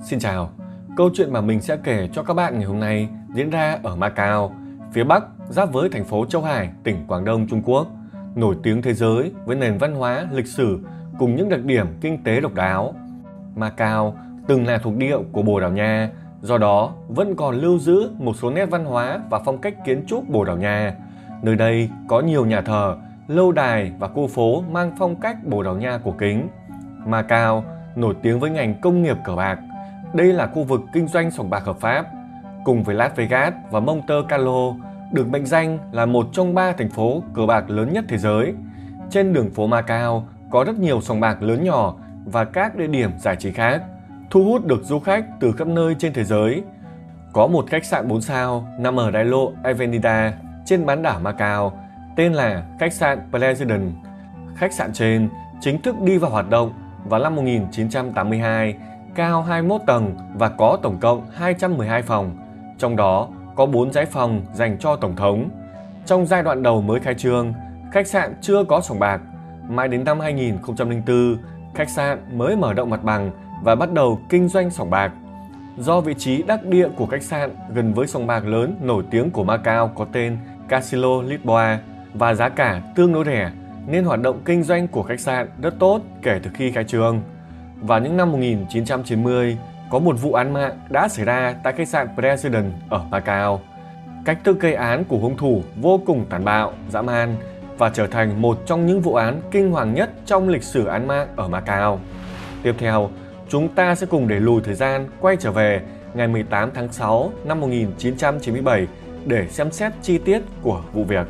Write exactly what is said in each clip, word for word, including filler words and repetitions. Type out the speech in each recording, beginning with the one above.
Xin chào, câu chuyện mà mình sẽ kể cho các bạn ngày hôm nay diễn ra ở Macau, phía Bắc giáp với thành phố Châu Hải, tỉnh Quảng Đông, Trung Quốc, nổi tiếng thế giới với nền văn hóa, lịch sử cùng những đặc điểm kinh tế độc đáo. Macau từng là thuộc địa của Bồ Đào Nha, do đó vẫn còn lưu giữ một số nét văn hóa và phong cách kiến trúc Bồ Đào Nha. Nơi đây có nhiều nhà thờ, lâu đài và khu phố mang phong cách Bồ Đào Nha cổ kính. Macau nổi tiếng với ngành công nghiệp cờ bạc. Đây là khu vực kinh doanh sòng bạc hợp pháp, cùng với Las Vegas và Monte Carlo, được mệnh danh là một trong ba thành phố cờ bạc lớn nhất thế giới. Trên đường phố Macau có rất nhiều sòng bạc lớn nhỏ và các địa điểm giải trí khác, thu hút được du khách từ khắp nơi trên thế giới. Có một khách sạn bốn sao nằm ở đại lộ Avenida trên bán đảo Macau, tên là khách sạn President. Khách sạn trên chính thức đi vào hoạt động vào năm một nghìn chín trăm tám mươi hai, cao hai mươi mốt tầng và có tổng cộng hai trăm mười hai phòng, trong đó có bốn dãy phòng dành cho tổng thống. Trong giai đoạn đầu mới khai trương, khách sạn chưa có sòng bạc. Mãi đến năm hai nghìn không trăm lẻ bốn, khách sạn mới mở rộng mặt bằng và bắt đầu kinh doanh sòng bạc. Do vị trí đắc địa của khách sạn gần với sòng bạc lớn nổi tiếng của Macau có tên Casino Lisboa và giá cả tương đối rẻ, nên hoạt động kinh doanh của khách sạn rất tốt kể từ khi khai trương. Vào những năm một nghìn chín trăm chín mươi, có một vụ án mạng đã xảy ra tại khách sạn President ở Macau. Cách thức gây án của hung thủ vô cùng tàn bạo, dã man và trở thành một trong những vụ án kinh hoàng nhất trong lịch sử án mạng ở Macau. Tiếp theo, chúng ta sẽ cùng đẩy lùi thời gian quay trở về ngày mười tám tháng sáu năm một nghìn chín trăm chín mươi bảy để xem xét chi tiết của vụ việc.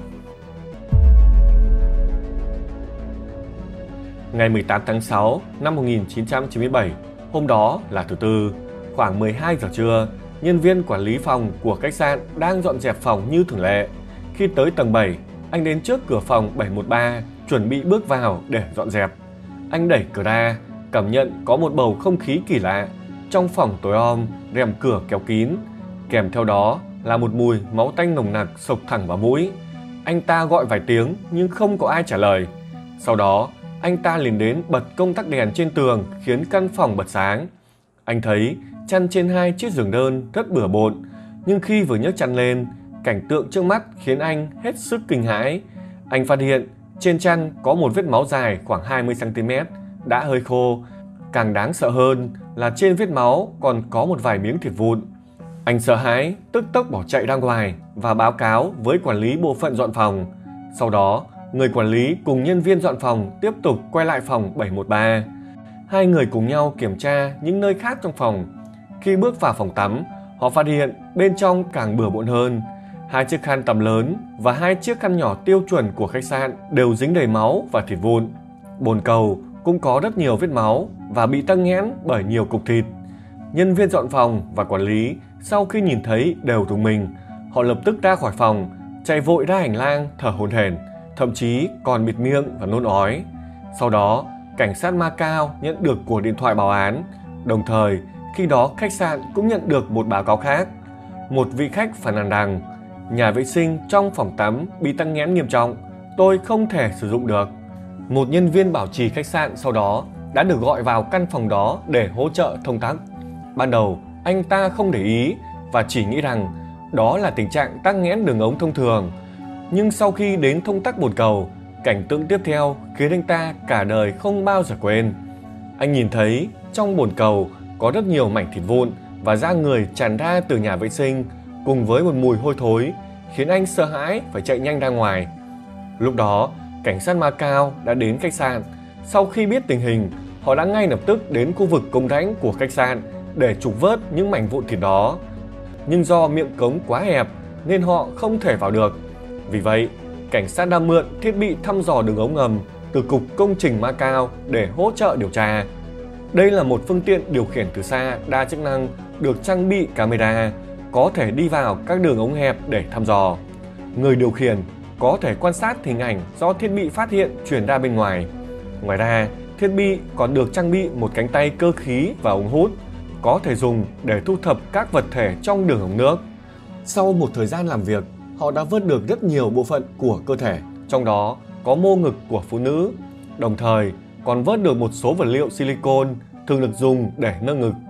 Ngày mười tám tháng sáu năm một nghìn chín trăm chín mươi bảy, hôm đó là thứ Tư, khoảng mười hai giờ trưa, nhân viên quản lý phòng của khách sạn đang dọn dẹp phòng như thường lệ. Khi tới tầng bảy, anh đến trước cửa phòng bảy một ba, chuẩn bị bước vào để dọn dẹp. Anh đẩy cửa ra, cảm nhận có một bầu không khí kỳ lạ. Trong phòng tối om, rèm cửa kéo kín, kèm theo đó là một mùi máu tanh nồng nặc xộc thẳng vào mũi. Anh ta gọi vài tiếng nhưng không có ai trả lời. Sau đó, anh ta liền đến bật công tắc đèn trên tường khiến căn phòng bật sáng. Anh thấy chăn trên hai chiếc giường đơn rất bừa bộn, nhưng khi vừa nhấc chăn lên, cảnh tượng trước mắt khiến anh hết sức kinh hãi. Anh phát hiện trên chăn có một vết máu dài khoảng hai mươi xăng ti mét, đã hơi khô. Càng đáng sợ hơn là trên vết máu còn có một vài miếng thịt vụn. Anh sợ hãi, tức tốc bỏ chạy ra ngoài và báo cáo với quản lý bộ phận dọn phòng. Sau đó, người quản lý cùng nhân viên dọn phòng tiếp tục quay lại phòng bảy một ba. Hai người cùng nhau kiểm tra những nơi khác trong phòng. Khi bước vào phòng tắm, họ phát hiện bên trong càng bừa bộn hơn. Hai chiếc khăn tắm lớn và hai chiếc khăn nhỏ tiêu chuẩn của khách sạn đều dính đầy máu và thịt vụn. Bồn cầu cũng có rất nhiều vết máu và bị tắc nghẽn bởi nhiều cục thịt. Nhân viên dọn phòng và quản lý sau khi nhìn thấy đều rùng mình. Họ lập tức ra khỏi phòng, chạy vội ra hành lang thở hổn hển, thậm chí còn bịt miệng và nôn ói. Sau đó, cảnh sát Macau nhận được cuộc điện thoại báo án. Đồng thời, khi đó khách sạn cũng nhận được một báo cáo khác. Một vị khách phàn nàn rằng nhà vệ sinh trong phòng tắm bị tắc nghẽn nghiêm trọng, tôi không thể sử dụng được. Một nhân viên bảo trì khách sạn sau đó đã được gọi vào căn phòng đó để hỗ trợ thông tắc. Ban đầu, anh ta không để ý và chỉ nghĩ rằng đó là tình trạng tắc nghẽn đường ống thông thường. Nhưng sau khi đến thông tắc bồn cầu, cảnh tượng tiếp theo khiến anh ta cả đời không bao giờ quên. Anh nhìn thấy trong bồn cầu có rất nhiều mảnh thịt vụn và da người tràn ra từ nhà vệ sinh cùng với một mùi hôi thối khiến anh sợ hãi phải chạy nhanh ra ngoài. Lúc đó, cảnh sát Macau đã đến khách sạn. Sau khi biết tình hình, họ đã ngay lập tức đến khu vực cống rãnh của khách sạn để trục vớt những mảnh vụn thịt đó. Nhưng do miệng cống quá hẹp nên họ không thể vào được. Vì vậy, cảnh sát đã mượn thiết bị thăm dò đường ống ngầm từ Cục Công trình Macau để hỗ trợ điều tra. Đây là một phương tiện điều khiển từ xa đa chức năng được trang bị camera, có thể đi vào các đường ống hẹp để thăm dò. Người điều khiển có thể quan sát hình ảnh do thiết bị phát hiện truyền ra bên ngoài. Ngoài ra, thiết bị còn được trang bị một cánh tay cơ khí và ống hút, có thể dùng để thu thập các vật thể trong đường ống nước. Sau một thời gian làm việc, họ đã vớt được rất nhiều bộ phận của cơ thể, trong đó có mô ngực của phụ nữ. Đồng thời, còn vớt được một số vật liệu silicon thường được dùng để nâng ngực.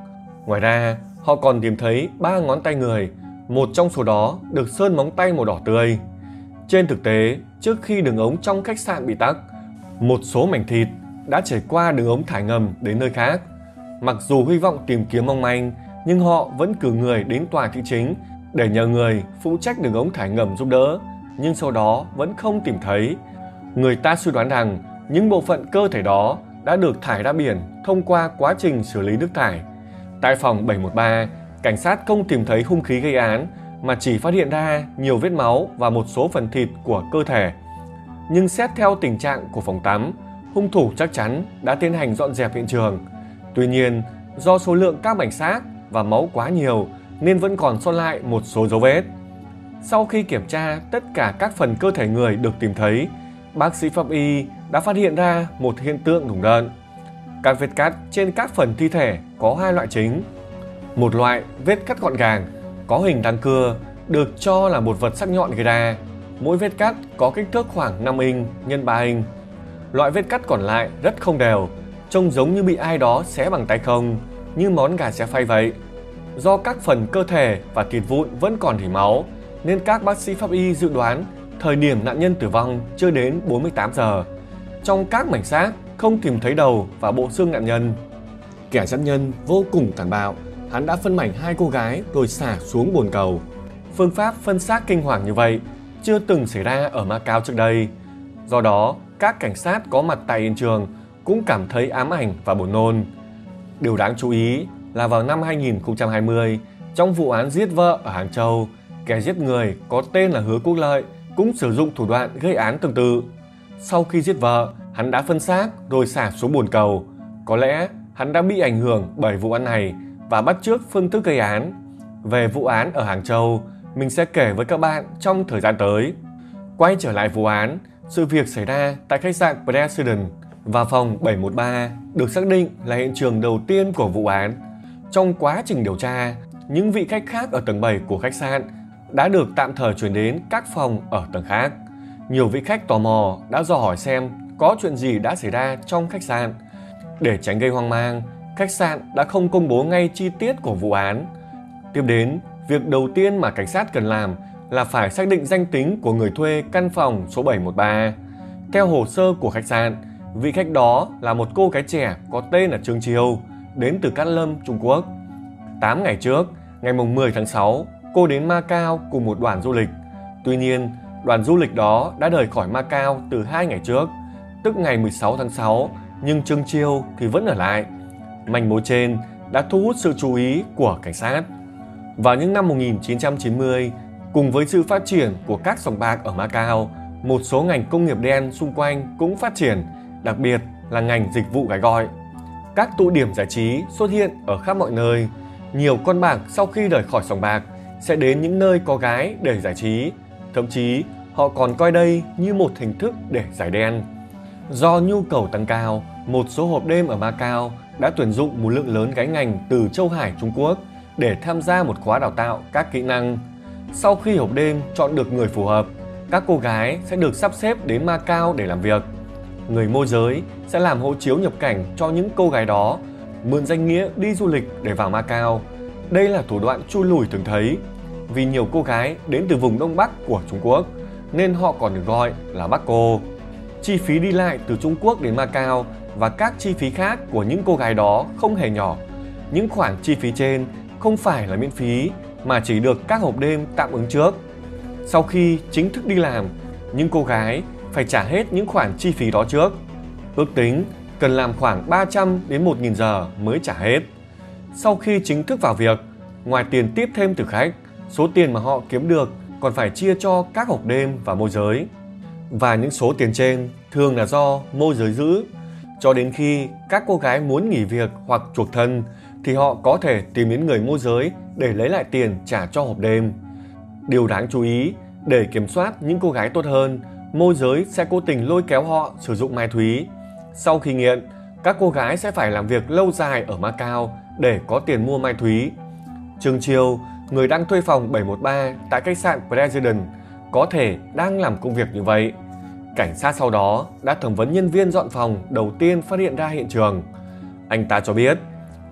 Ngoài ra, họ còn tìm thấy ba ngón tay người, một trong số đó được sơn móng tay màu đỏ tươi. Trên thực tế, trước khi đường ống trong khách sạn bị tắc, một số mảnh thịt đã chảy qua đường ống thải ngầm đến nơi khác. Mặc dù hy vọng tìm kiếm mong manh, nhưng họ vẫn cử người đến tòa thị chính để nhờ người phụ trách đường ống thải ngầm giúp đỡ, nhưng sau đó vẫn không tìm thấy. Người ta suy đoán rằng những bộ phận cơ thể đó đã được thải ra biển thông qua quá trình xử lý nước thải. Tại phòng bảy một ba, cảnh sát không tìm thấy hung khí gây án mà chỉ phát hiện ra nhiều vết máu và một số phần thịt của cơ thể. Nhưng xét theo tình trạng của phòng tắm, hung thủ chắc chắn đã tiến hành dọn dẹp hiện trường. Tuy nhiên, do số lượng các mảnh xác và máu quá nhiều nên vẫn còn sót lại một số dấu vết. Sau khi kiểm tra tất cả các phần cơ thể người được tìm thấy, bác sĩ pháp y đã phát hiện ra một hiện tượng nùng đợn. Các vết cắt trên các phần thi thể có hai loại chính. Một loại vết cắt gọn gàng, có hình răng cưa, được cho là một vật sắc nhọn gây ra. Mỗi vết cắt có kích thước khoảng năm inch nhân ba inch. Loại vết cắt còn lại rất không đều, trông giống như bị ai đó xé bằng tay không, như món gà xé phay vậy. Do các phần cơ thể và thịt vụn vẫn còn rỉ máu, nên các bác sĩ pháp y dự đoán thời điểm nạn nhân tử vong chưa đến bốn mươi tám giờ. Trong các mảnh xác không tìm thấy đầu và bộ xương nạn nhân. Kẻ sát nhân vô cùng tàn bạo, hắn đã phân mảnh hai cô gái rồi xả xuống bồn cầu. Phương pháp phân xác kinh hoàng như vậy chưa từng xảy ra ở Macau trước đây. Do đó, các cảnh sát có mặt tại hiện trường cũng cảm thấy ám ảnh và buồn nôn. Điều đáng chú ý là vào năm hai nghìn không trăm hai mươi, trong vụ án giết vợ ở Hàng Châu, kẻ giết người có tên là Hứa Quốc Lợi cũng sử dụng thủ đoạn gây án tương tự. Sau khi giết vợ, hắn đã phân xác rồi xả xuống bồn cầu. Có lẽ hắn đã bị ảnh hưởng bởi vụ án này và bắt chước phương thức gây án. Về vụ án ở Hàng Châu, mình sẽ kể với các bạn trong thời gian tới. Quay trở lại vụ án, sự việc xảy ra tại khách sạn President và phòng bảy một ba được xác định là hiện trường đầu tiên của vụ án. Trong quá trình điều tra, những vị khách khác ở tầng bảy của khách sạn đã được tạm thời chuyển đến các phòng ở tầng khác. Nhiều vị khách tò mò đã dò hỏi xem có chuyện gì đã xảy ra trong khách sạn. Để tránh gây hoang mang, khách sạn đã không công bố ngay chi tiết của vụ án. Tiếp đến, việc đầu tiên mà cảnh sát cần làm là phải xác định danh tính của người thuê căn phòng số bảy một ba. Theo hồ sơ của khách sạn, vị khách đó là một cô gái trẻ có tên là Trương Chiêu, đến từ Cát Lâm, Trung Quốc. tám ngày trước, ngày mười tháng sáu, cô đến Macau cùng một đoàn du lịch. Tuy nhiên, đoàn du lịch đó đã rời khỏi Macau từ hai ngày trước, tức ngày mười sáu tháng sáu, nhưng Trương Chiêu thì vẫn ở lại. Manh mối trên đã thu hút sự chú ý của cảnh sát. Vào những năm một nghìn chín trăm chín mươi, cùng với sự phát triển của các sòng bạc ở Macau, một số ngành công nghiệp đen xung quanh cũng phát triển, đặc biệt là ngành dịch vụ gái gọi. Các tụ điểm giải trí xuất hiện ở khắp mọi nơi. Nhiều con bạc sau khi rời khỏi sòng bạc sẽ đến những nơi có gái để giải trí. Thậm chí, họ còn coi đây như một hình thức để giải đen. Do nhu cầu tăng cao, một số hộp đêm ở Macau đã tuyển dụng một lượng lớn gái ngành từ Châu Hải, Trung Quốc để tham gia một khóa đào tạo các kỹ năng. Sau khi hộp đêm chọn được người phù hợp, các cô gái sẽ được sắp xếp đến Macau để làm việc. Người môi giới sẽ làm hộ chiếu nhập cảnh cho những cô gái đó, mượn danh nghĩa đi du lịch để vào Macau. Đây là thủ đoạn chui lủi thường thấy. Vì nhiều cô gái đến từ vùng Đông Bắc của Trung Quốc, nên họ còn được gọi là Bắc cô. Chi phí đi lại từ Trung Quốc đến Macau và các chi phí khác của những cô gái đó không hề nhỏ. Những khoản chi phí trên không phải là miễn phí mà chỉ được các hộp đêm tạm ứng trước. Sau khi chính thức đi làm, những cô gái phải trả hết những khoản chi phí đó trước. Ước tính cần làm khoảng ba trăm đến một nghìn giờ mới trả hết. Sau khi chính thức vào việc, ngoài tiền tiếp thêm từ khách, số tiền mà họ kiếm được còn phải chia cho các hộp đêm và môi giới. Và những số tiền trên thường là do môi giới giữ. Cho đến khi các cô gái muốn nghỉ việc hoặc chuộc thân thì họ có thể tìm đến người môi giới để lấy lại tiền trả cho hộp đêm. Điều đáng chú ý, để kiểm soát những cô gái tốt hơn, môi giới sẽ cố tình lôi kéo họ sử dụng ma túy. Sau khi nghiện, các cô gái sẽ phải làm việc lâu dài ở Macau để có tiền mua ma túy. Trương Chiêu, người đang thuê phòng bảy một ba tại khách sạn President, có thể đang làm công việc như vậy. Cảnh sát sau đó đã thẩm vấn nhân viên dọn phòng đầu tiên phát hiện ra hiện trường. Anh ta cho biết,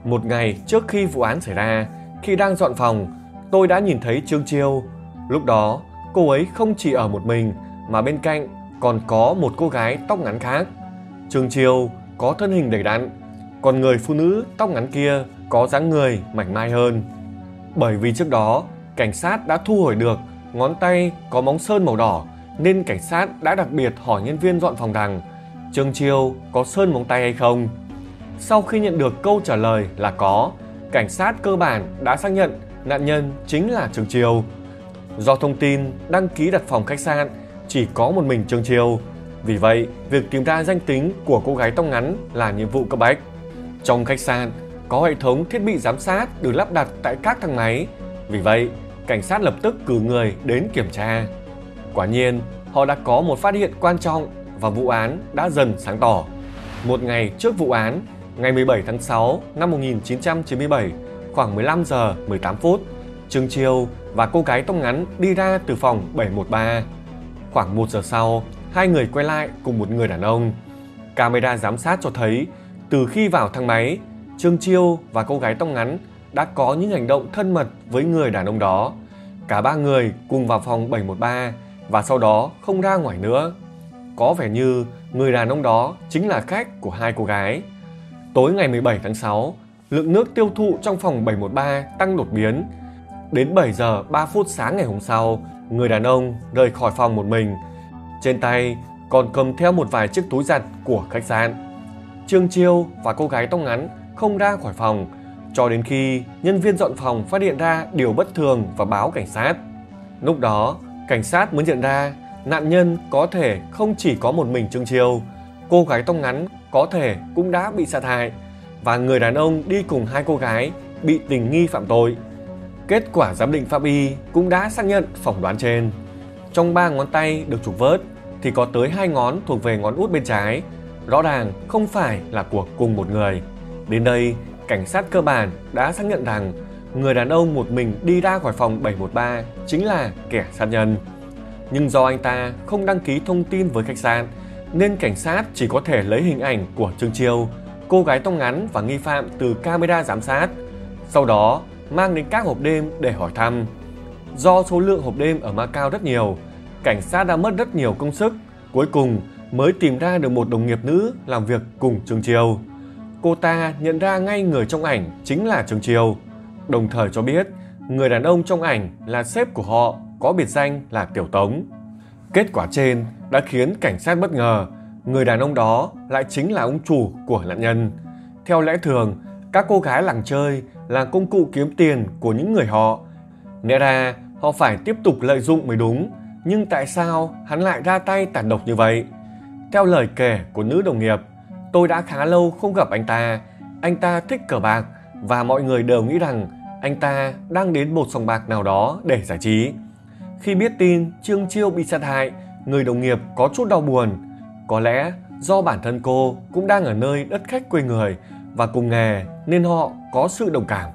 Một ngày trước khi vụ án xảy ra, khi đang dọn phòng, tôi đã nhìn thấy Trương Chiêu. Lúc đó, cô ấy không chỉ ở một mình mà bên cạnh còn có một cô gái tóc ngắn khác. Trương Chiêu có thân hình đầy đặn, còn người phụ nữ tóc ngắn kia có dáng người mảnh mai hơn. Bởi vì trước đó, cảnh sát đã thu hồi được ngón tay có móng sơn màu đỏ, nên cảnh sát đã đặc biệt hỏi nhân viên dọn phòng rằng Trương Chiêu có sơn móng tay hay không. Sau khi nhận được câu trả lời là có, cảnh sát cơ bản đã xác nhận nạn nhân chính là Trương Chiêu. Do thông tin đăng ký đặt phòng khách sạn chỉ có một mình Trương Chiêu, vì vậy việc tìm ra danh tính của cô gái tóc ngắn là nhiệm vụ cấp bách. Trong khách sạn có hệ thống thiết bị giám sát được lắp đặt tại các thang máy, vì vậy cảnh sát lập tức cử người đến kiểm tra. Quả nhiên, họ đã có một phát hiện quan trọng và vụ án đã dần sáng tỏ. Một ngày trước vụ án, ngày mười bảy tháng sáu năm một nghìn chín trăm chín mươi bảy, khoảng mười lăm giờ mười tám phút, Trương Chiêu và cô gái tóc ngắn đi ra từ phòng bảy một ba. Khoảng một giờ sau, hai người quay lại cùng một người đàn ông. Camera giám sát cho thấy, từ khi vào thang máy, Trương Chiêu và cô gái tóc ngắn đã có những hành động thân mật với người đàn ông đó. Cả ba người cùng vào phòng bảy một ba và sau đó không ra ngoài nữa. Có vẻ như người đàn ông đó chính là khách của hai cô gái. Tối ngày mười bảy tháng sáu, lượng nước tiêu thụ trong phòng bảy một ba tăng đột biến. Đến bảy giờ ba phút sáng ngày hôm sau, người đàn ông rời khỏi phòng một mình. Trên tay còn cầm theo một vài chiếc túi giặt của khách sạn. Trương Chiêu và cô gái tóc ngắn không ra khỏi phòng cho đến khi nhân viên dọn phòng phát hiện ra điều bất thường và báo cảnh sát. Lúc đó, cảnh sát mới nhận ra nạn nhân có thể không chỉ có một mình Trương Chiêu, cô gái tóc ngắn có thể cũng đã bị sát hại và người đàn ông đi cùng hai cô gái bị tình nghi phạm tội. Kết quả giám định pháp y cũng đã xác nhận phỏng đoán trên. Trong ba ngón tay được trục vớt thì có tới hai ngón thuộc về ngón út bên trái, rõ ràng không phải là của cùng một người. Đến đây, cảnh sát cơ bản đã xác nhận rằng người đàn ông một mình đi ra khỏi phòng bảy một ba chính là kẻ sát nhân. Nhưng do anh ta không đăng ký thông tin với khách sạn, nên cảnh sát chỉ có thể lấy hình ảnh của Trương Chiêu, cô gái tóc ngắn và nghi phạm từ camera giám sát, sau đó mang đến các hộp đêm để hỏi thăm. Do số lượng hộp đêm ở Macau rất nhiều, cảnh sát đã mất rất nhiều công sức, cuối cùng mới tìm ra được một đồng nghiệp nữ làm việc cùng Trương Chiêu. Cô ta nhận ra ngay người trong ảnh chính là Trương Chiêu, đồng thời cho biết người đàn ông trong ảnh là sếp của họ, có biệt danh là Tiểu Tống. Kết quả trên đã khiến cảnh sát bất ngờ, người đàn ông đó lại chính là ông chủ của nạn nhân. Theo lẽ thường, các cô gái làng chơi là công cụ kiếm tiền của những người họ. Lẽ ra họ phải tiếp tục lợi dụng mới đúng, nhưng tại sao hắn lại ra tay tàn độc như vậy? Theo lời kể của nữ đồng nghiệp, tôi đã khá lâu không gặp anh ta. Anh ta thích cờ bạc và mọi người đều nghĩ rằng anh ta đang đến một sòng bạc nào đó để giải trí. Khi biết tin Trương Chiêu bị sát hại, người đồng nghiệp có chút đau buồn. Có lẽ do bản thân cô cũng đang ở nơi đất khách quê người và cùng nghề nên họ có sự đồng cảm.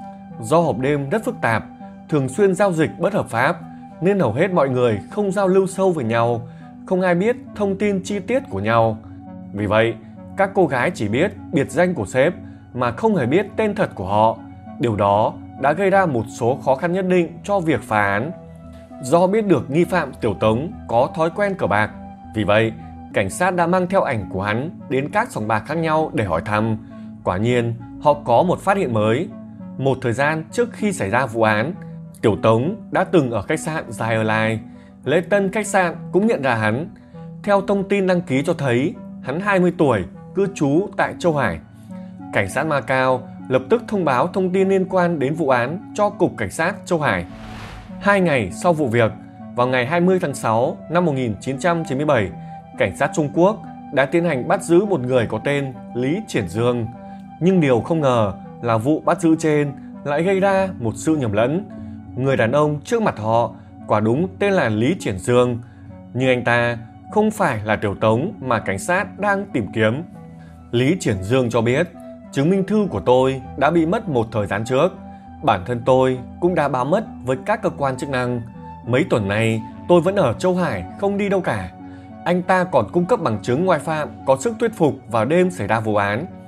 Do hộp đêm rất phức tạp, thường xuyên giao dịch bất hợp pháp nên hầu hết mọi người không giao lưu sâu với nhau, không ai biết thông tin chi tiết của nhau. Vì vậy, các cô gái chỉ biết biệt danh của sếp mà không hề biết tên thật của họ. Điều đó đã gây ra một số khó khăn nhất định cho việc phá án. Do biết được nghi phạm Tiểu Tống có thói quen cờ bạc, vì vậy cảnh sát đã mang theo ảnh của hắn đến các sòng bạc khác nhau để hỏi thăm. Quả nhiên, họ có một phát hiện mới. Một thời gian trước khi xảy ra vụ án, Tiểu Tống đã từng ở khách sạn Dài Airline. Lễ tân khách sạn cũng nhận ra hắn. Theo thông tin đăng ký cho thấy, hắn hai mươi tuổi, cư trú tại Châu Hải. Cảnh sát Macau lập tức thông báo thông tin liên quan đến vụ án cho Cục Cảnh sát Châu Hải. Hai ngày sau vụ việc, vào ngày hai mươi tháng sáu năm một nghìn chín trăm chín mươi bảy, cảnh sát Trung Quốc đã tiến hành bắt giữ một người có tên Lý Triển Dương. Nhưng điều không ngờ là vụ bắt giữ trên lại gây ra một sự nhầm lẫn. Người đàn ông trước mặt họ quả đúng tên là Lý Triển Dương, nhưng anh ta không phải là Tiểu Tống mà cảnh sát đang tìm kiếm. Lý Triển Dương cho biết, chứng minh thư của tôi đã bị mất một thời gian trước. Bản thân tôi cũng đã báo mất với các cơ quan chức năng. Mấy tuần này tôi vẫn ở Châu Hải, không đi đâu cả. Anh ta còn cung cấp bằng chứng ngoại phạm có sức thuyết phục vào đêm xảy ra vụ án.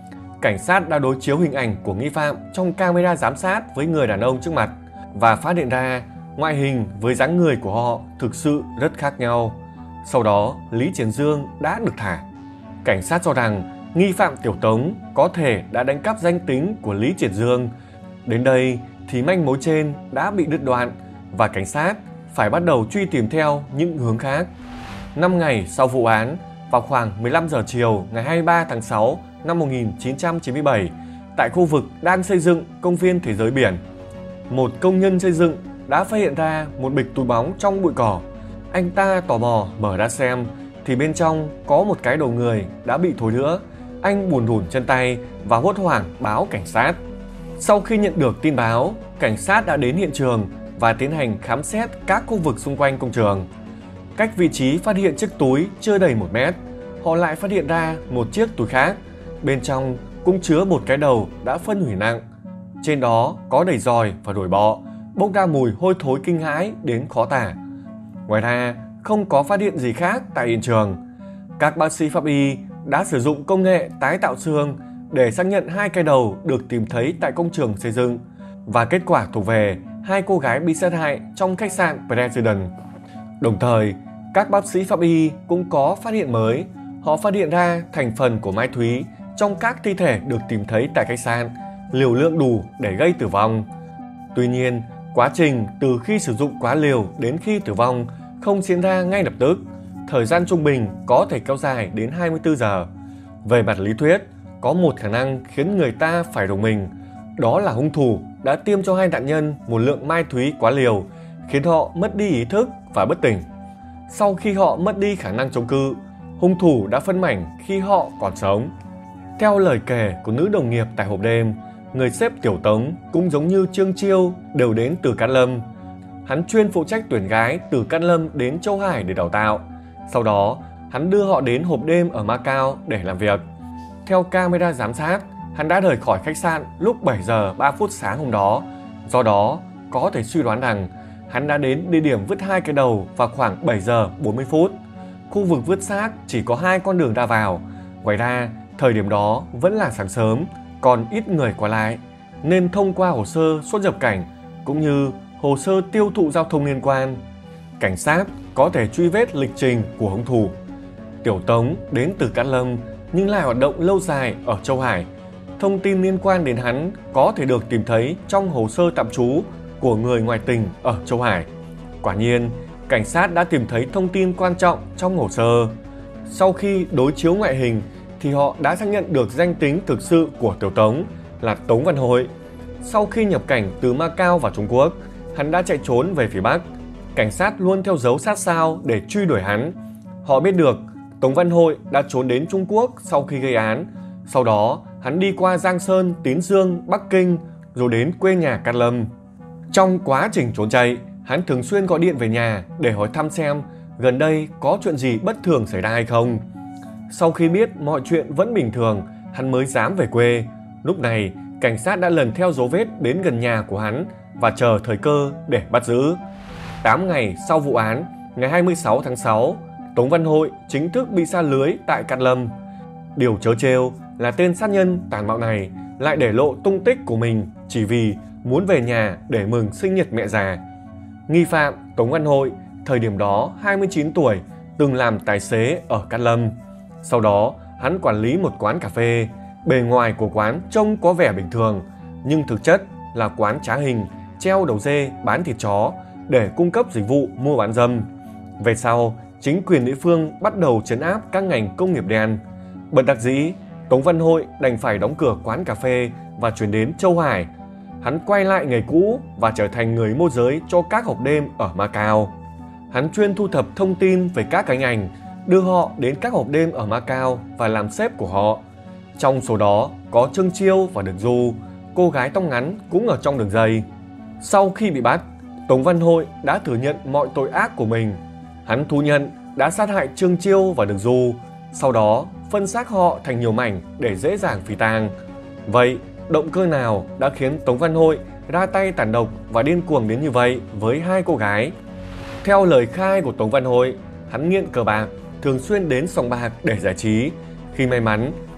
cảnh sát đã đối chiếu hình ảnh của nghi phạm trong camera giám sát với người đàn ông trước mặt và phát hiện ra ngoại hình với dáng người của họ thực sự rất khác nhau. Sau đó, Lý Triển Dương đã được thả. Cảnh sát cho rằng nghi phạm Tiểu Tống có thể đã đánh cắp danh tính của Lý Triển Dương. Đến đây thì manh mối trên đã bị đứt đoạn và cảnh sát phải bắt đầu truy tìm theo những hướng khác. năm ngày sau vụ án, vào khoảng mười lăm giờ chiều ngày hai mươi ba tháng sáu năm một nghìn chín trăm chín mươi bảy, tại khu vực đang xây dựng công viên Thế giới biển, một công nhân xây dựng đã phát hiện ra một bịch túi bóng trong bụi cỏ. Anh ta tò mò mở ra xem thì bên trong có một cái đầu người đã bị thối rữa. Anh bủn rủn chân tay và hốt hoảng báo cảnh sát. Sau khi nhận được tin báo, cảnh sát đã đến hiện trường và tiến hành khám xét các khu vực xung quanh công trường. Cách vị trí phát hiện chiếc túi chưa đầy một mét, họ lại phát hiện ra một chiếc túi khác. Bên trong cũng chứa một cái đầu đã phân hủy nặng. Trên đó có đầy giòi và ruồi bọ, bốc ra mùi hôi thối kinh hãi đến khó tả. Ngoài ra, không có phát hiện gì khác tại hiện trường. Các bác sĩ pháp y đã sử dụng công nghệ tái tạo xương để xác nhận hai cái đầu được tìm thấy tại công trường xây dựng và kết quả thuộc về hai cô gái bị sát hại trong khách sạn President. Đồng thời, các bác sĩ pháp y cũng có phát hiện mới. Họ phát hiện ra thành phần của ma túy trong các thi thể được tìm thấy tại khách sạn, liều lượng đủ để gây tử vong. Tuy nhiên, quá trình từ khi sử dụng quá liều đến khi tử vong không diễn ra ngay lập tức. Thời gian trung bình có thể kéo dài đến hai mươi tư giờ. Về mặt lý thuyết, có một khả năng khiến người ta phải rùng mình. Đó là hung thủ đã tiêm cho hai nạn nhân một lượng ma túy quá liều, khiến họ mất đi ý thức và bất tỉnh. Sau khi họ mất đi khả năng chống cự, hung thủ đã phân mảnh khi họ còn sống. Theo lời kể của nữ đồng nghiệp tại hộp đêm, người sếp Tiểu Tống cũng giống như Trương Chiêu đều đến từ Cát Lâm. Hắn chuyên phụ trách tuyển gái từ Cát Lâm đến Châu Hải để đào tạo. Sau đó, hắn đưa họ đến hộp đêm ở Macau để làm việc. Theo camera giám sát, hắn đã rời khỏi khách sạn lúc bảy giờ ba phút sáng hôm đó. Do đó, có thể suy đoán rằng hắn đã đến địa điểm vứt hai cái đầu vào khoảng bảy giờ bốn mươi phút. Khu vực vứt xác chỉ có hai con đường ra vào. Ngoài ra, thời điểm đó vẫn là sáng sớm, còn ít người qua lại, nên thông qua hồ sơ xuất nhập cảnh cũng như hồ sơ tiêu thụ giao thông liên quan, cảnh sát có thể truy vết lịch trình của hung thủ. Tiểu Tống đến từ Cát Lâm nhưng lại hoạt động lâu dài ở Châu Hải. Thông tin liên quan đến hắn có thể được tìm thấy trong hồ sơ tạm trú của người ngoại tình ở Châu Hải. Quả nhiên, cảnh sát đã tìm thấy thông tin quan trọng trong hồ sơ. Sau khi đối chiếu ngoại hình thì họ đã xác nhận được danh tính thực sự của Tiểu Tống là Tống Văn Hội. Sau khi nhập cảnh từ Macau vào Trung Quốc, hắn đã chạy trốn về phía Bắc. Cảnh sát luôn theo dấu sát sao để truy đuổi hắn. Họ biết được Tống Văn Hội đã trốn đến Trung Quốc sau khi gây án. Sau đó, hắn đi qua Giang Sơn, Tín Dương, Bắc Kinh, rồi đến quê nhà Cát Lâm. Trong quá trình trốn chạy, hắn thường xuyên gọi điện về nhà để hỏi thăm xem gần đây có chuyện gì bất thường xảy ra hay không. Sau khi biết mọi chuyện vẫn bình thường, hắn mới dám về quê. Lúc này, cảnh sát đã lần theo dấu vết đến gần nhà của hắn và chờ thời cơ để bắt giữ. tám ngày sau vụ án, ngày hai mươi sáu tháng sáu, Tống Văn Hội chính thức bị sa lưới tại Cát Lâm. Điều trớ trêu là tên sát nhân tàn bạo này lại để lộ tung tích của mình chỉ vì muốn về nhà để mừng sinh nhật mẹ già. Nghi phạm Tống Văn Hội, thời điểm đó hai mươi chín tuổi, từng làm tài xế ở Cát Lâm. Sau đó, hắn quản lý một quán cà phê. Bề ngoài của quán trông có vẻ bình thường, nhưng thực chất là quán trá hình, treo đầu dê bán thịt chó để cung cấp dịch vụ mua bán dâm. Về sau, chính quyền địa phương bắt đầu trấn áp các ngành công nghiệp đen. Bất đắc dĩ, Tống Văn Hội đành phải đóng cửa quán cà phê và chuyển đến Châu Hải. Hắn quay lại nghề cũ và trở thành người môi giới cho các hộp đêm ở Macau. Hắn chuyên thu thập thông tin về các cánh ảnh, đưa họ đến các hộp đêm ở Macau và làm sếp của họ. Trong số đó có Trương Chiêu và Đường Du, cô gái tóc ngắn cũng ở trong đường dây. Sau khi bị bắt, Tống Văn Hội đã thừa nhận mọi tội ác của mình. Hắn thú nhận đã sát hại Trương Chiêu và Đường Du, sau đó phân xác họ thành nhiều mảnh để dễ dàng phi tang. Vậy, động cơ nào đã khiến Tống Văn Hội ra tay tàn độc và điên cuồng đến như vậy với hai cô gái? Theo lời khai của Tống Văn Hội, hắn nghiện cờ bạc, thường xuyên đến sòng bạc để giải trí. Khi may mắn,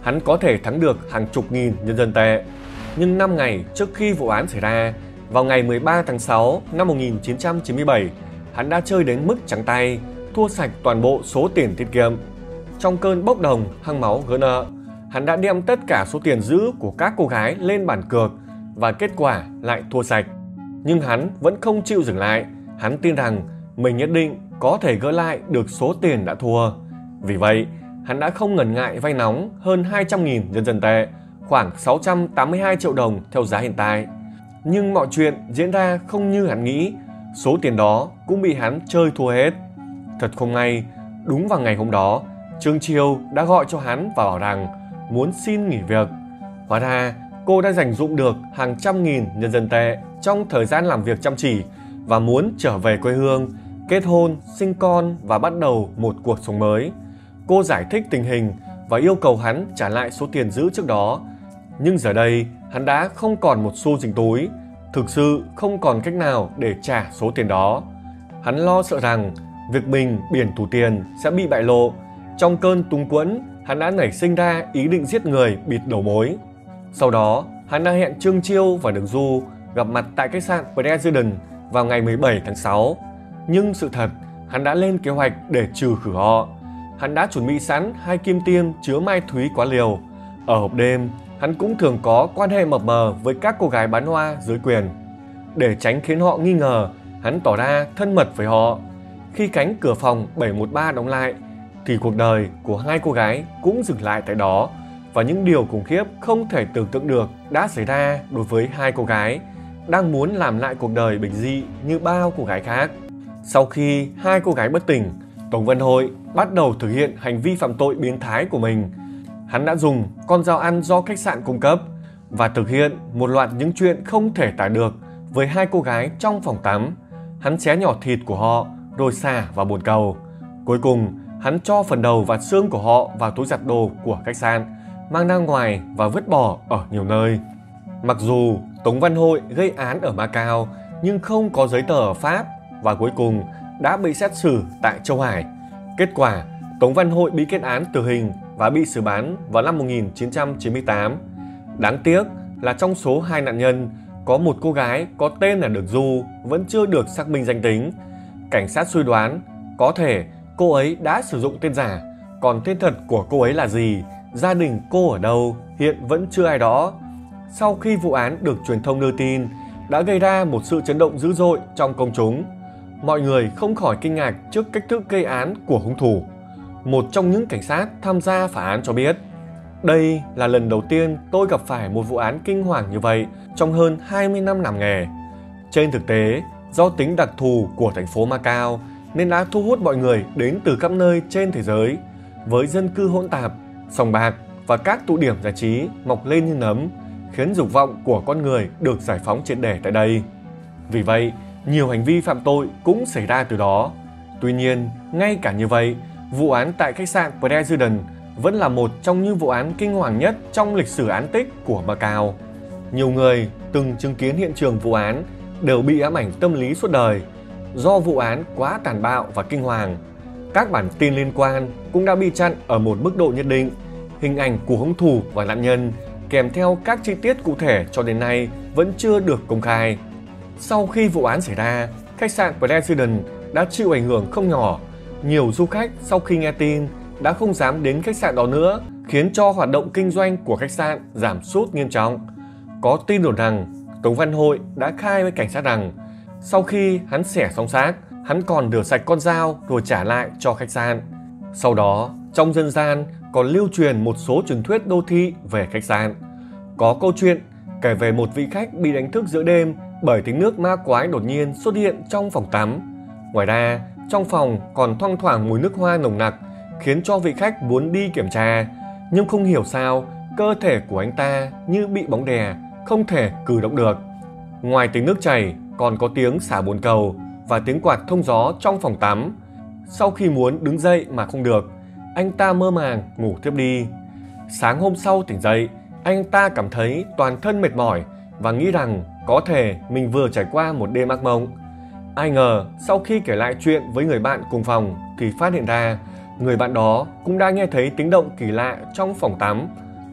hắn có thể thắng được hàng chục nghìn nhân dân tệ. Nhưng năm ngày trước khi vụ án xảy ra, vào ngày mười ba tháng sáu năm một nghìn chín trăm chín mươi bảy, hắn đã chơi đến mức trắng tay, thua sạch toàn bộ số tiền tiết kiệm. Trong cơn bốc đồng, hăng máu gỡ nợ, hắn đã đem tất cả số tiền giữ của các cô gái lên bàn cược và kết quả lại thua sạch. Nhưng hắn vẫn không chịu dừng lại, hắn tin rằng mình nhất định có thể gỡ lại được số tiền đã thua. Vì vậy, hắn đã không ngần ngại vay nóng hơn hai trăm nghìn nhân dân tệ, khoảng sáu trăm tám mươi hai triệu đồng theo giá hiện tại. Nhưng mọi chuyện diễn ra không như hắn nghĩ, số tiền đó cũng bị hắn chơi thua hết. Thật không may, đúng vào ngày hôm đó, Trương Chiêu đã gọi cho hắn và bảo rằng muốn xin nghỉ việc. Hóa ra, cô đã dành dụm được hàng trăm nghìn nhân dân tệ trong thời gian làm việc chăm chỉ và muốn trở về quê hương, kết hôn, sinh con và bắt đầu một cuộc sống mới. Cô giải thích tình hình và yêu cầu hắn trả lại số tiền giữ trước đó. Nhưng giờ đây, hắn đã không còn một xu dính túi, thực sự không còn cách nào để trả số tiền đó. Hắn lo sợ rằng việc mình biển thủ tiền sẽ bị bại lộ. Trong cơn túng quẫn, hắn đã nảy sinh ra ý định giết người bịt đầu mối. Sau đó, hắn đã hẹn Trương Chiêu và Đường Du gặp mặt tại khách sạn President vào ngày mười bảy tháng sáu. Nhưng sự thật, hắn đã lên kế hoạch để trừ khử họ. Hắn đã chuẩn bị sẵn hai kim tiêm chứa mai thúy quá liều. Ở hộp đêm, hắn cũng thường có quan hệ mập mờ với các cô gái bán hoa dưới quyền. Để tránh khiến họ nghi ngờ, hắn tỏ ra thân mật với họ. Khi cánh cửa phòng bảy một ba đóng lại, thì cuộc đời của hai cô gái cũng dừng lại tại đó, và những điều khủng khiếp không thể tưởng tượng được đã xảy ra đối với hai cô gái đang muốn làm lại cuộc đời bình dị như bao cô gái khác. Sau khi hai cô gái bất tỉnh, Tống Văn Hội bắt đầu thực hiện hành vi phạm tội biến thái của mình. Hắn đã dùng con dao ăn do khách sạn cung cấp và thực hiện một loạt những chuyện không thể tả được với hai cô gái trong phòng tắm. Hắn xé nhỏ thịt của họ rồi xả vào bồn cầu. Cuối cùng, hắn cho phần đầu và xương của họ vào túi giặt đồ của khách sạn, mang ra ngoài và vứt bỏ ở nhiều nơi. Mặc dù Tống Văn Hội gây án ở Macau nhưng không có giấy tờ ở Pháp và cuối cùng đã bị xét xử tại Châu Hải. Kết quả, Tống Văn Hội bị kết án tử hình và bị xử bán vào năm một nghìn chín trăm chín mươi tám. Đáng tiếc là trong số hai nạn nhân, có một cô gái có tên là Đường Du vẫn chưa được xác minh danh tính. Cảnh sát suy đoán có thể cô ấy đã sử dụng tên giả, còn tên thật của cô ấy là gì, gia đình cô ở đâu, hiện vẫn chưa ai rõ. Sau khi vụ án được truyền thông đưa tin, đã gây ra một sự chấn động dữ dội trong công chúng. Mọi người không khỏi kinh ngạc trước cách thức gây án của hung thủ. Một trong những cảnh sát tham gia phá án cho biết, đây là lần đầu tiên tôi gặp phải một vụ án kinh hoàng như vậy trong hơn hai mươi năm làm nghề. Trên thực tế, do tính đặc thù của thành phố Macau nên đã thu hút mọi người đến từ khắp nơi trên thế giới. Với dân cư hỗn tạp, sòng bạc và các tụ điểm giải trí mọc lên như nấm, khiến dục vọng của con người được giải phóng triệt để tại đây. Vì vậy, nhiều hành vi phạm tội cũng xảy ra từ đó. Tuy nhiên, ngay cả như vậy, vụ án tại khách sạn President vẫn là một trong những vụ án kinh hoàng nhất trong lịch sử án tích của Macau. Nhiều người từng chứng kiến hiện trường vụ án đều bị ám ảnh tâm lý suốt đời do vụ án quá tàn bạo và kinh hoàng. Các bản tin liên quan cũng đã bị chặn ở một mức độ nhất định. Hình ảnh của hung thủ và nạn nhân kèm theo các chi tiết cụ thể cho đến nay vẫn chưa được công khai. Sau khi vụ án xảy ra, khách sạn President đã chịu ảnh hưởng không nhỏ. Nhiều du khách sau khi nghe tin đã không dám đến khách sạn đó nữa, khiến cho hoạt động kinh doanh của khách sạn giảm sút nghiêm trọng. Có tin đồn rằng Tống Văn Hội đã khai với cảnh sát rằng sau khi hắn xẻ xong xác, hắn còn rửa sạch con dao rồi trả lại cho khách sạn. Sau đó, trong dân gian còn lưu truyền một số truyền thuyết đô thị về khách sạn. Có câu chuyện kể về một vị khách bị đánh thức giữa đêm bởi tiếng nước ma quái đột nhiên xuất hiện trong phòng tắm. Ngoài ra, trong phòng còn thoang thoảng mùi nước hoa nồng nặc, khiến cho vị khách muốn đi kiểm tra, nhưng không hiểu sao cơ thể của anh ta như bị bóng đè, không thể cử động được. Ngoài tiếng nước chảy, còn có tiếng xả bồn cầu và tiếng quạt thông gió trong phòng tắm. Sau khi muốn đứng dậy mà không được, anh ta mơ màng ngủ tiếp đi. Sáng hôm sau tỉnh dậy, anh ta cảm thấy toàn thân mệt mỏi và nghĩ rằng có thể mình vừa trải qua một đêm ác mộng. Ai ngờ sau khi kể lại chuyện với người bạn cùng phòng thì phát hiện ra người bạn đó cũng đã nghe thấy tiếng động kỳ lạ trong phòng tắm.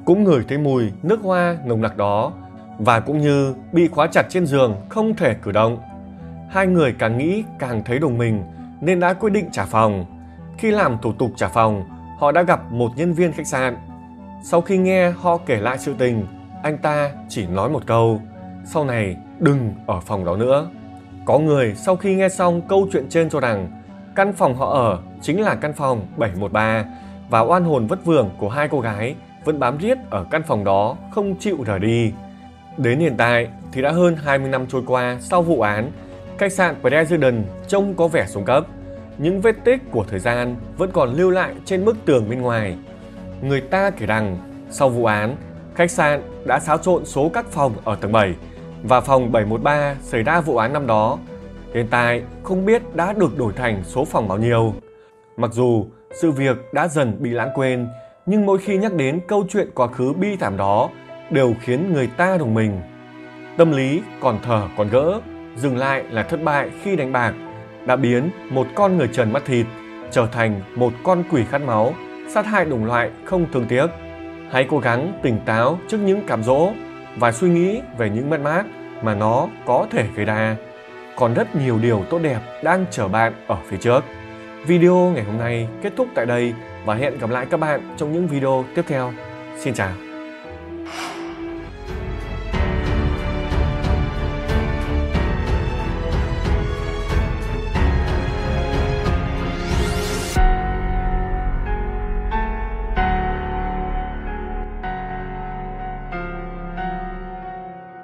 cũng ngửi thấy mùi nước hoa nồng nặc đó, và cũng như bị khóa chặt trên giường không thể cử động. Hai người càng nghĩ càng thấy đồng mình nên đã quyết định trả phòng. Khi làm thủ tục trả phòng, họ đã gặp một nhân viên khách sạn. Sau khi nghe họ kể lại sự tình, anh ta chỉ nói một câu: sau này đừng ở phòng đó nữa. Có người sau khi nghe xong câu chuyện trên cho rằng căn phòng họ ở chính là căn phòng bảy một ba và oan hồn vất vưởng của hai cô gái vẫn bám riết ở căn phòng đó không chịu rời đi. Đến hiện tại thì đã hơn hai mươi năm trôi qua sau vụ án, khách sạn President trông có vẻ xuống cấp. Những vết tích của thời gian vẫn còn lưu lại trên bức tường bên ngoài. Người ta kể rằng sau vụ án, khách sạn đã xáo trộn số các phòng ở tầng bảy và phòng bảy một ba xảy ra vụ án năm đó. Hiện tại không biết đã được đổi thành số phòng bao nhiêu. Mặc dù sự việc đã dần bị lãng quên, nhưng mỗi khi nhắc đến câu chuyện quá khứ bi thảm đó đều khiến người ta rùng mình. Tâm lý còn thở còn gỡ, dừng lại là thất bại khi đánh bạc, đã biến một con người trần mắt thịt trở thành một con quỷ khát máu, sát hại đồng loại không thương tiếc. Hãy cố gắng tỉnh táo trước những cám dỗ và suy nghĩ về những mất mát mà nó có thể gây ra. Còn rất nhiều điều tốt đẹp đang chờ bạn ở phía trước. Video ngày hôm nay kết thúc tại đây và hẹn gặp lại các bạn trong những video tiếp theo. Xin chào!